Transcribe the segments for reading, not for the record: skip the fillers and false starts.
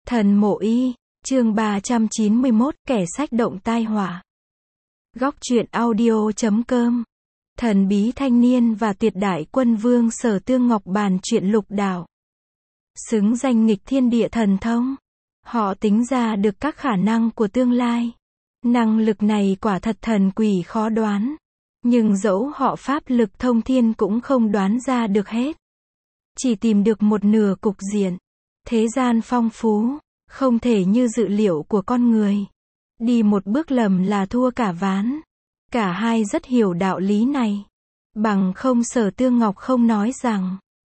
Thần mộ y, chương 391, kẻ sách động tai họa. Góc truyện audio.com. Thần bí thanh niên và tuyệt đại quân vương Sở Tương Ngọc bàn chuyện lục đạo. Xứng danh nghịch thiên địa thần thông. Họ tính ra được các khả năng của tương lai. Năng lực này quả thật thần quỷ khó đoán. Nhưng dẫu họ pháp lực thông thiên cũng không đoán ra được hết. Chỉ tìm được một nửa cục diện. Thế gian phong phú, không thể như dự liệu của con người. Đi một bước lầm là thua cả ván. Cả hai rất hiểu đạo lý này. Bằng không Sở Tương Ngọc không nói rằng,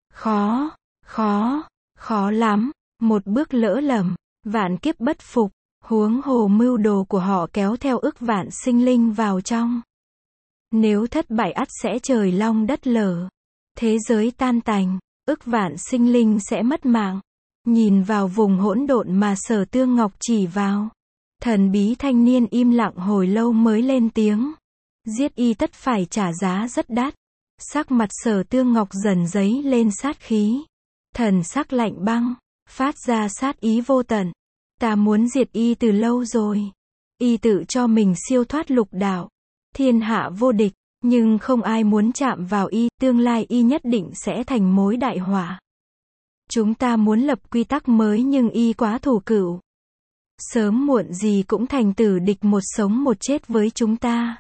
khó lắm, một bước lỡ lầm, vạn kiếp bất phục, huống hồ mưu đồ của họ kéo theo ức vạn sinh linh vào trong. Nếu thất bại ắt sẽ trời long đất lở, thế giới tan tành, ức vạn sinh linh sẽ mất mạng. Nhìn vào vùng hỗn độn mà Sở Tương Ngọc chỉ vào, thần bí thanh niên im lặng hồi lâu mới lên tiếng. Giết y tất phải trả giá rất đắt. Sắc mặt Sở Tương Ngọc dần dấy lên sát khí. Thần sắc lạnh băng, phát ra sát ý vô tận. Ta muốn diệt y từ lâu rồi. Y tự cho mình siêu thoát lục đạo, thiên hạ vô địch, nhưng không ai muốn chạm vào y, tương lai y nhất định sẽ thành mối đại họa. Chúng ta muốn lập quy tắc mới nhưng y quá thủ cựu. Sớm muộn gì cũng thành tử địch một sống một chết với chúng ta.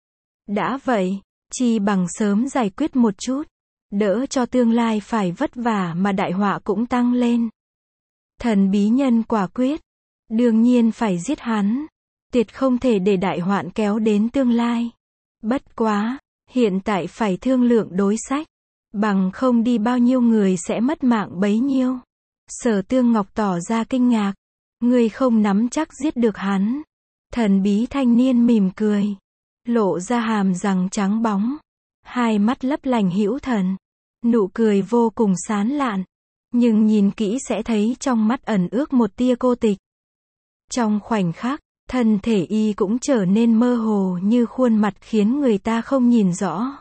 Đã vậy, chi bằng sớm giải quyết một chút, đỡ cho tương lai phải vất vả mà đại họa cũng tăng lên. Thần bí nhân quả quyết, đương nhiên phải giết hắn, tuyệt không thể để đại hoạn kéo đến tương lai. Bất quá, hiện tại phải thương lượng đối sách, bằng không đi bao nhiêu người sẽ mất mạng bấy nhiêu. Sở Tương Ngọc tỏ ra kinh ngạc, ngươi không nắm chắc giết được hắn. Thần bí thanh niên mỉm cười, lộ ra hàm răng trắng bóng, hai mắt lấp lánh hữu thần, nụ cười vô cùng sán lạn, nhưng nhìn kỹ sẽ thấy trong mắt ẩn ước một tia cô tịch. Trong khoảnh khắc, thân thể y cũng trở nên mơ hồ như khuôn mặt khiến người ta không nhìn rõ.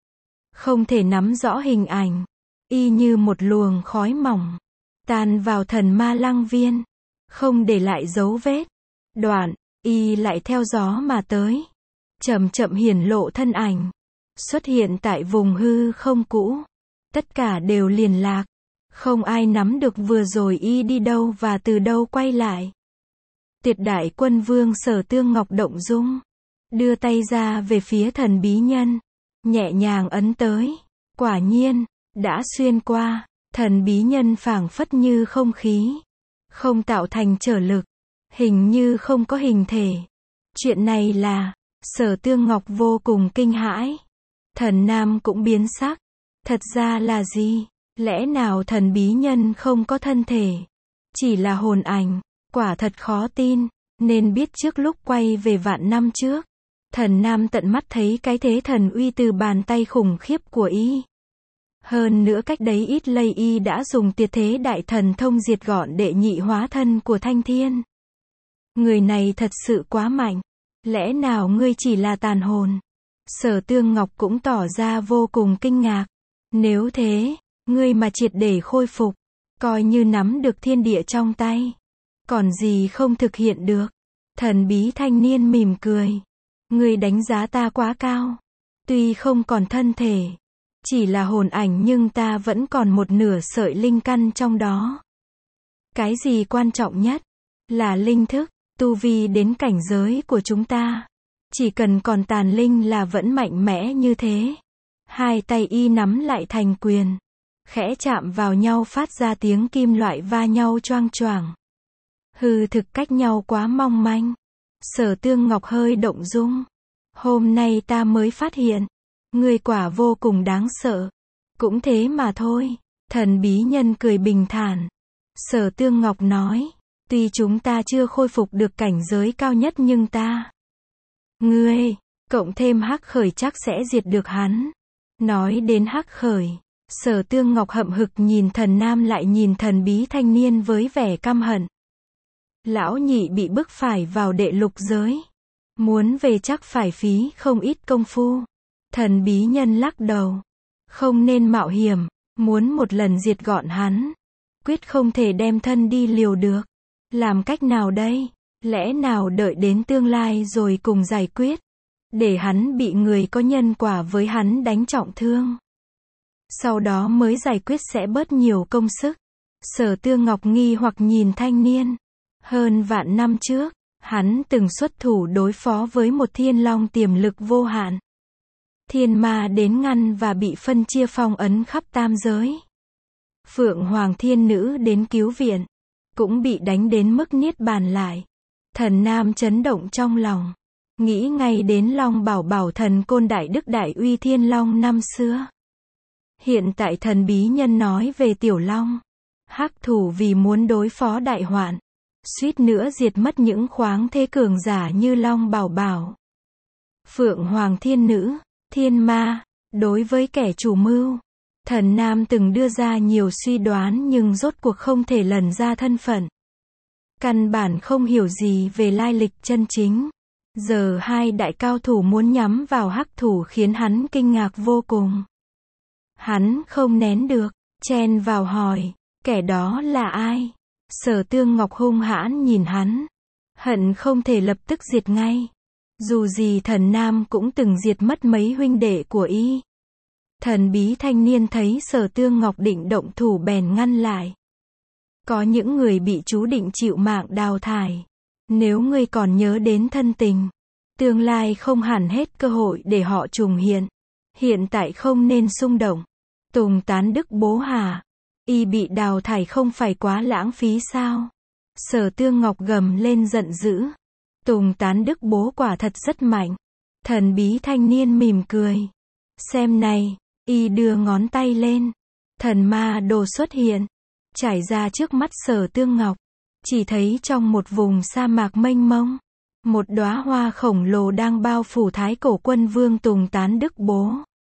Không thể nắm rõ hình ảnh, y như một luồng khói mỏng, tan vào thần ma lăng viên, không để lại dấu vết. Đoạn, y lại theo gió mà tới, chậm chậm hiển lộ thân ảnh, xuất hiện tại vùng hư không cũ. Tất cả đều liền lạc, không ai nắm được vừa rồi y đi đâu và từ đâu quay lại. Tuyệt đại quân vương Sở Tương Ngọc động dung, đưa tay ra về phía thần bí nhân, nhẹ nhàng ấn tới. Quả nhiên, đã xuyên qua, thần bí nhân phảng phất như không khí, không tạo thành trở lực, hình như không có hình thể. Chuyện này là, Sở Tương Ngọc vô cùng kinh hãi. Thần nam cũng biến sắc. Thật ra là gì? Lẽ nào thần bí nhân không có thân thể, chỉ là hồn ảnh? Quả thật khó tin, nên biết trước lúc quay về vạn năm trước, thần nam tận mắt thấy cái thế thần uy từ bàn tay khủng khiếp của y. Hơn nữa cách đấy ít lây y đã dùng tuyệt thế đại thần thông diệt gọn đệ nhị hóa thân của Thanh Thiên. Người này thật sự quá mạnh. Lẽ nào ngươi chỉ là tàn hồn? Sở Tương Ngọc cũng tỏ ra vô cùng kinh ngạc. Nếu thế, ngươi mà triệt để khôi phục, coi như nắm được thiên địa trong tay, còn gì không thực hiện được. Thần bí thanh niên mỉm cười. Ngươi đánh giá ta quá cao. Tuy không còn thân thể, chỉ là hồn ảnh nhưng ta vẫn còn một nửa sợi linh căn trong đó. Cái gì quan trọng nhất? Là linh thức, tu vi đến cảnh giới của chúng ta. Chỉ cần còn tàn linh là vẫn mạnh mẽ như thế. Hai tay y nắm lại thành quyền, khẽ chạm vào nhau phát ra tiếng kim loại va nhau choang choảng. Hư thực cách nhau quá mong manh. Sở Tương Ngọc hơi động dung. Hôm nay ta mới phát hiện, ngươi quả vô cùng đáng sợ. Cũng thế mà thôi. Thần bí nhân cười bình thản. Sở Tương Ngọc nói, tuy chúng ta chưa khôi phục được cảnh giới cao nhất nhưng ngươi, cộng thêm Hắc Khởi chắc sẽ diệt được hắn. Nói đến Hắc Khởi, Sở Tương Ngọc hậm hực nhìn thần nam lại nhìn thần bí thanh niên với vẻ căm hận. Lão nhị bị bức phải vào đệ lục giới, muốn về chắc phải phí không ít công phu. Thần bí nhân lắc đầu, không nên mạo hiểm, muốn một lần diệt gọn hắn, quyết không thể đem thân đi liều được. Làm cách nào đây? Lẽ nào đợi đến tương lai rồi cùng giải quyết? Để hắn bị người có nhân quả với hắn đánh trọng thương. Sau đó mới giải quyết sẽ bớt nhiều công sức. Sở Tương Ngọc nghi hoặc nhìn thanh niên. Hơn vạn năm trước, hắn từng xuất thủ đối phó với một thiên long tiềm lực vô hạn. Thiên ma đến ngăn và bị phân chia phong ấn khắp tam giới. Phượng Hoàng Thiên Nữ đến cứu viện, cũng bị đánh đến mức niết bàn lại. Thần Nam chấn động trong lòng, nghĩ ngay đến Long Bảo Bảo thần côn đại đức đại uy thiên long năm xưa. Hiện tại thần bí nhân nói về Tiểu Long, hắc thủ vì muốn đối phó đại hoạn, suýt nữa diệt mất những khoáng thế cường giả như Long Bảo Bảo, Phượng Hoàng Thiên Nữ, Thiên Ma. Đối với kẻ chủ mưu, thần Nam từng đưa ra nhiều suy đoán nhưng rốt cuộc không thể lần ra thân phận. Căn bản không hiểu gì về lai lịch chân chính. Giờ hai đại cao thủ muốn nhắm vào hắc thủ khiến hắn kinh ngạc vô cùng. Hắn không nén được, chen vào hỏi, kẻ đó là ai? Sở Tương Ngọc hung hãn nhìn hắn, hận không thể lập tức diệt ngay. Dù gì thần Nam cũng từng diệt mất mấy huynh đệ của y. Thần bí thanh niên thấy Sở Tương Ngọc định động thủ bèn ngăn lại. Có những người bị chú định chịu mạng đào thải. Nếu ngươi còn nhớ đến thân tình, tương lai không hẳn hết cơ hội để họ trùng hiện. Hiện tại không nên xung động. Tùng Tán Đức bố hả? Y bị đào thải không phải quá lãng phí sao? Sở Tương Ngọc gầm lên giận dữ. Tùng Tán Đức bố quả thật rất mạnh. Thần bí thanh niên mỉm cười. Xem này, y đưa ngón tay lên. Thần ma đồ xuất hiện, trải ra trước mắt Sở Tương Ngọc. Chỉ thấy trong một vùng sa mạc mênh mông, một đóa hoa khổng lồ đang bao phủ Thái Cổ Quân Vương Tùng Tán Đức bố.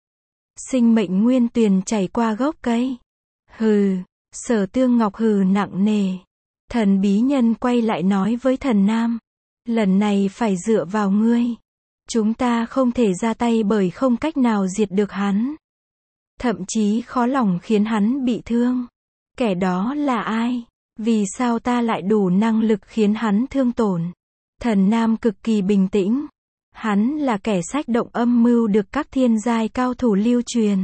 Sinh mệnh nguyên tuyền chảy qua gốc cây. Hừ, Sở Tương Ngọc hừ nặng nề. Thần bí nhân quay lại nói với thần Nam. Lần này phải dựa vào ngươi. Chúng ta không thể ra tay bởi không cách nào diệt được hắn. Thậm chí khó lòng khiến hắn bị thương. Kẻ đó là ai? Vì sao ta lại đủ năng lực khiến hắn thương tổn? Thần Nam cực kỳ bình tĩnh. Hắn là kẻ sách động âm mưu được các thiên giai cao thủ lưu truyền.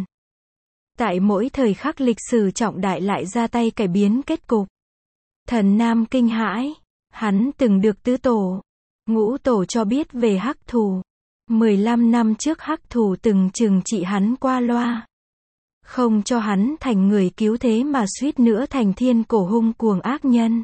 Tại mỗi thời khắc lịch sử trọng đại lại ra tay cải biến kết cục. Thần Nam kinh hãi. Hắn từng được tứ tổ, ngũ tổ cho biết về hắc thủ. 15 năm trước hắc thủ từng trừng trị hắn qua loa. Không cho hắn thành người cứu thế mà suýt nữa thành thiên cổ hung cuồng ác nhân.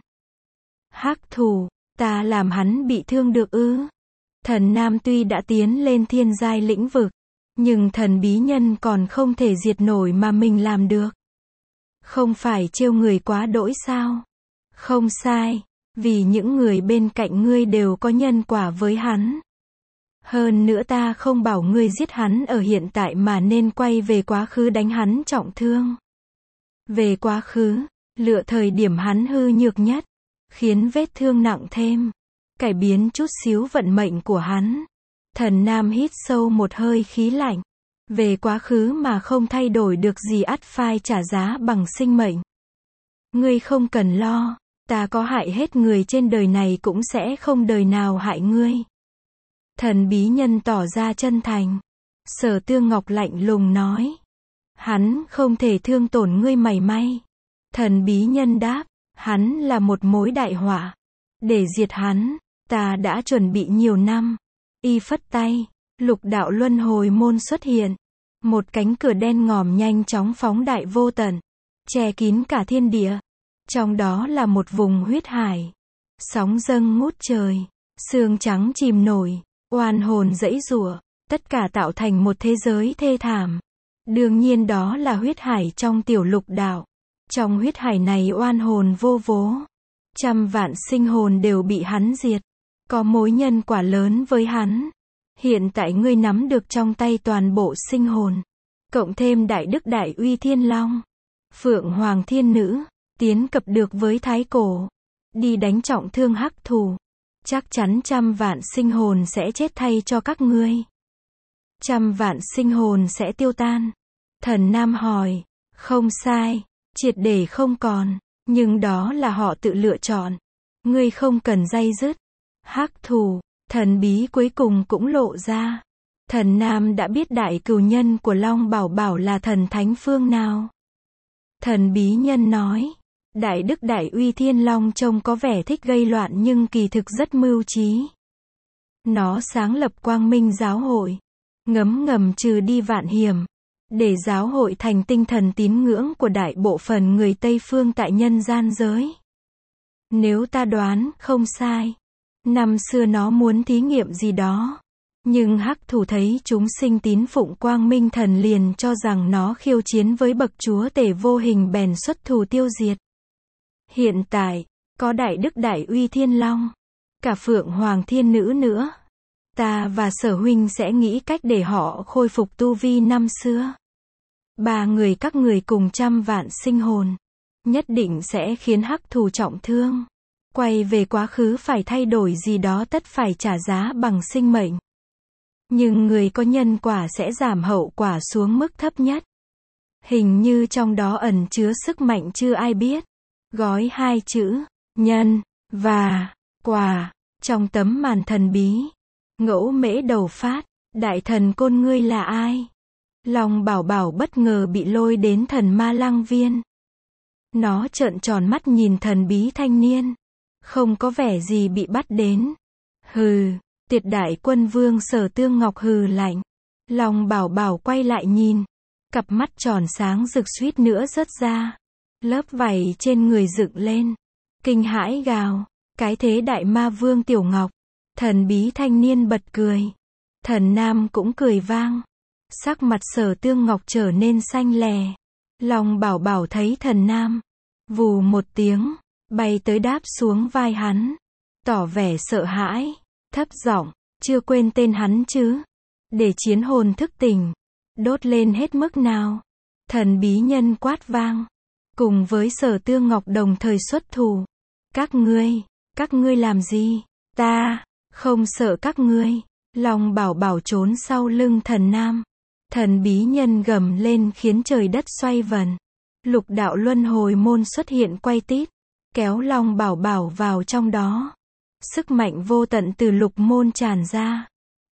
Hắc thủ, ta làm hắn bị thương được ư? Thần Nam tuy đã tiến lên thiên giai lĩnh vực, nhưng thần bí nhân còn không thể diệt nổi mà mình làm được. Không phải trêu người quá đỗi sao? Không sai, vì những người bên cạnh ngươi đều có nhân quả với hắn. Hơn nữa ta không bảo ngươi giết hắn ở hiện tại mà nên quay về quá khứ đánh hắn trọng thương. Về quá khứ, lựa thời điểm hắn hư nhược nhất, khiến vết thương nặng thêm, cải biến chút xíu vận mệnh của hắn. Thần Nam hít sâu một hơi khí lạnh. Về quá khứ mà không thay đổi được gì ắt phai trả giá bằng sinh mệnh. Ngươi không cần lo, ta có hại hết người trên đời này cũng sẽ không đời nào hại ngươi. Thần bí nhân tỏ ra chân thành. Sở Tương Ngọc lạnh lùng nói. Hắn không thể thương tổn ngươi mảy may. Thần bí nhân đáp. Hắn là một mối đại họa. Để diệt hắn, ta đã chuẩn bị nhiều năm. Y phất tay, lục đạo luân hồi môn xuất hiện. Một cánh cửa đen ngòm nhanh chóng phóng đại vô tận, che kín cả thiên địa. Trong đó là một vùng huyết hải. Sóng dâng ngút trời, sương trắng chìm nổi, oan hồn giãy giụa, tất cả tạo thành một thế giới thê thảm. Đương nhiên đó là huyết hải trong tiểu lục đạo. Trong huyết hải này oan hồn vô vố. Trăm vạn sinh hồn đều bị hắn diệt. Có mối nhân quả lớn với hắn. Hiện tại ngươi nắm được trong tay toàn bộ sinh hồn. Cộng thêm đại đức đại uy thiên long, Phượng Hoàng Thiên Nữ, tiến cập được với Thái Cổ. Đi đánh trọng thương hắc thủ. Chắc chắn trăm vạn sinh hồn sẽ chết thay cho các ngươi. Trăm vạn sinh hồn sẽ tiêu tan. Thần Nam hỏi. Không sai, triệt để không còn. Nhưng đó là họ tự lựa chọn. ngươi không cần day dứt. Hắc thù, thần bí cuối cùng cũng lộ ra. Thần Nam đã biết đại cừu nhân của Long Bảo Bảo là thần thánh phương nào. Thần bí nhân nói, Đại Đức Đại Uy Thiên Long trông có vẻ thích gây loạn nhưng kỳ thực rất mưu trí. Nó sáng lập Quang Minh Giáo hội, ngấm ngầm trừ đi vạn hiểm, để giáo hội thành tinh thần tín ngưỡng của đại bộ phận người Tây Phương tại nhân gian giới. Nếu ta đoán không sai, năm xưa nó muốn thí nghiệm gì đó. Nhưng Hắc Thù thấy chúng sinh tín phụng Quang Minh Thần liền cho rằng nó khiêu chiến với bậc chúa tể vô hình bèn xuất thủ tiêu diệt. Hiện tại, có Đại Đức Đại Uy Thiên Long, cả Phượng Hoàng Thiên Nữ nữa. Ta và Sở huynh sẽ nghĩ cách để họ khôi phục tu vi năm xưa. 3 người các người cùng trăm vạn sinh hồn, nhất định sẽ khiến Hắc Thù trọng thương. Quay về quá khứ phải thay đổi gì đó tất phải trả giá bằng sinh mệnh. Nhưng người có nhân quả sẽ giảm hậu quả xuống mức thấp nhất. Hình như trong đó ẩn chứa sức mạnh chưa ai biết. Gói 2 chữ, nhân, và, quả, trong tấm màn thần bí. Ngẫu Mễ đầu phát, đại thần côn ngươi là ai? Long Bảo Bảo bất ngờ bị lôi đến Thần Ma Lăng Viên. Nó trợn tròn mắt nhìn thần bí thanh niên. Không có vẻ gì bị bắt đến. Hừ, Tuyệt Đại Quân Vương Sở Tương Ngọc hừ lạnh. Long Bảo Bảo quay lại nhìn. Cặp mắt tròn sáng rực suýt nữa rớt ra. Lớp vảy trên người dựng lên. Kinh hãi gào. Cái thế Đại Ma Vương Tiểu Ngọc. Thần bí thanh niên bật cười. Thần Nam cũng cười vang. Sắc mặt Sở Tương Ngọc trở nên xanh lè. Long Bảo Bảo thấy thần Nam. Vù một tiếng. Bay tới đáp xuống vai hắn. Tỏ vẻ sợ hãi. Thấp giọng, chưa quên tên hắn chứ. Để chiến hồn thức tỉnh. Đốt lên hết mức nào. Thần bí nhân quát vang. Cùng với Sở Tương Ngọc đồng thời xuất thủ. Các ngươi làm gì? Ta, không sợ các ngươi. Long Bảo Bảo trốn sau lưng thần Nam. Thần bí nhân gầm lên khiến trời đất xoay vần. Lục đạo luân hồi môn xuất hiện quay tít. Kéo Long Bảo Bảo vào trong đó. Sức mạnh vô tận từ lục môn tràn ra.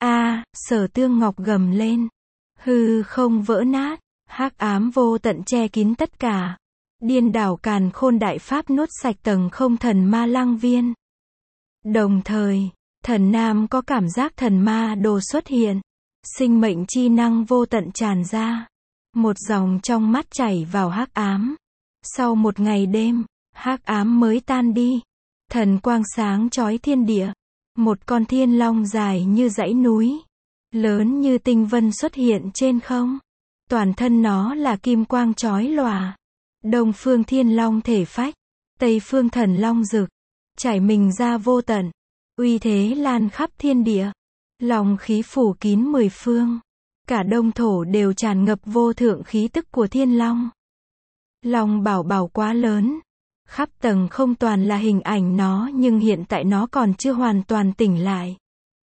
Sở Tương Ngọc gầm lên. Hư không vỡ nát. Hắc ám vô tận che kín tất cả. Điên đảo càn khôn đại pháp nuốt sạch tầng không Thần Ma Lăng Viên. Đồng thời, thần Nam có cảm giác thần ma đồ xuất hiện. Sinh mệnh chi năng vô tận tràn ra. Một dòng trong mắt chảy vào hắc ám. Sau một ngày đêm, hắc ám mới tan đi. Thần quang sáng chói thiên địa. Một con thiên long dài như dãy núi. Lớn như tinh vân xuất hiện trên không. Toàn thân nó là kim quang chói lòa. Đông phương thiên long thể phách. Tây phương thần long rực. Trải mình ra vô tận. Uy thế lan khắp thiên địa. Long khí phủ kín 10 phương. Cả đông thổ đều tràn ngập vô thượng khí tức của thiên long. Long Bảo Bảo quá lớn. Khắp tầng không toàn là hình ảnh nó nhưng hiện tại nó còn chưa hoàn toàn tỉnh lại.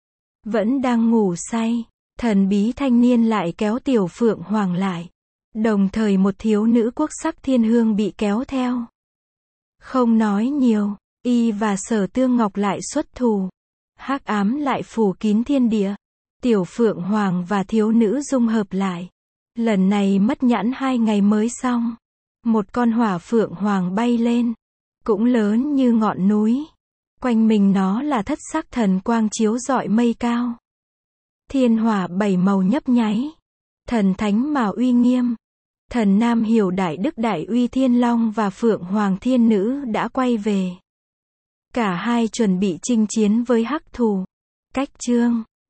Vẫn đang ngủ say. Thần bí thanh niên lại kéo Tiểu Phượng Hoàng lại. Đồng thời một thiếu nữ quốc sắc thiên hương bị kéo theo. Không nói nhiều, y và Sở Tương Ngọc lại xuất thủ. Hắc ám lại phủ kín thiên địa. Tiểu Phượng Hoàng và thiếu nữ dung hợp lại. Lần này mất nhãn 2 ngày mới xong. Một con hỏa phượng hoàng bay lên. Cũng lớn như ngọn núi. Quanh mình nó là thất sắc thần quang chiếu rọi mây cao. Thiên hỏa 7 màu nhấp nháy. Thần thánh mà uy nghiêm. Thần Nam hiểu Đại Đức Đại Uy Thiên Long và Phượng Hoàng Thiên Nữ đã quay về. Cả hai chuẩn bị chinh chiến với Hắc Thù. Cách chương